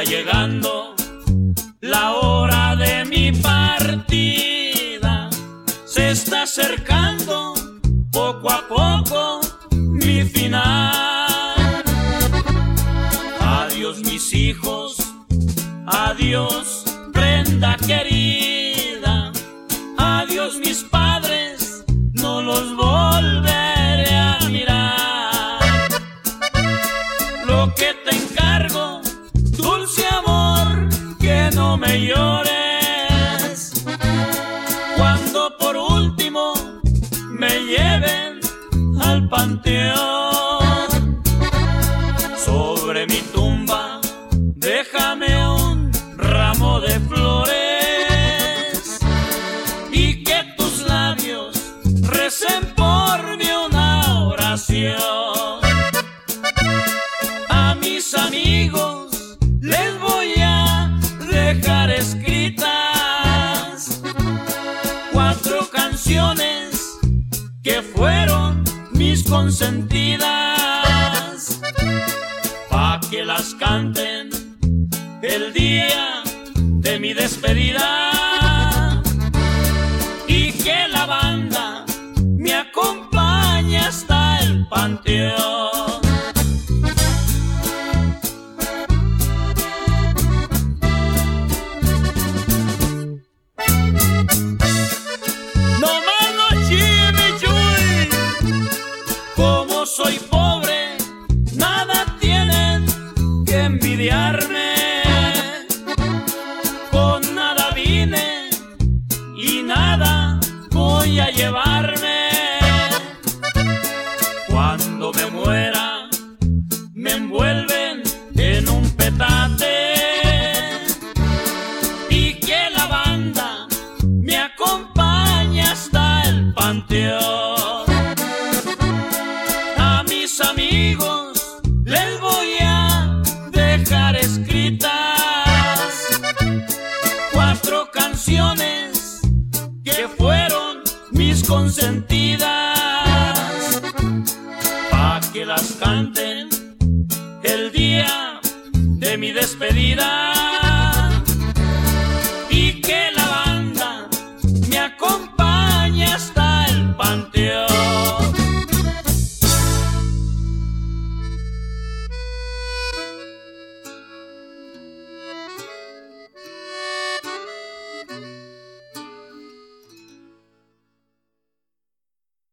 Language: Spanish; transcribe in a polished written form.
va llegando la hora de mi partida. Se está acercando poco a poco mi final. Adiós mis hijos, adiós prenda querida, adiós mis padres, no los volveré a mirar. Lo que te encargo, dulce amor, que no me llores. Cuando por último me lleven al panteón, sobre mi tumba déjame un ramo de flores y que tus labios recen por mí una oración. A mis amigos les voy a dejar escritas 4 canciones que fueron mis consentidas, pa' que las canten el día de mi despedida y que la banda me acompañe hasta el panteón. No más no chimichuy, como soy pobre, nada tienen que envidiarme. Con nada vine y nada voy a llevarme. Cuando me muera me envuelven en un petate y que la banda me acompañe hasta el panteón. A mis amigos les voy a dejar escritas 4 canciones que fueron mis consentidas, pa' que las canten el día de mi despedida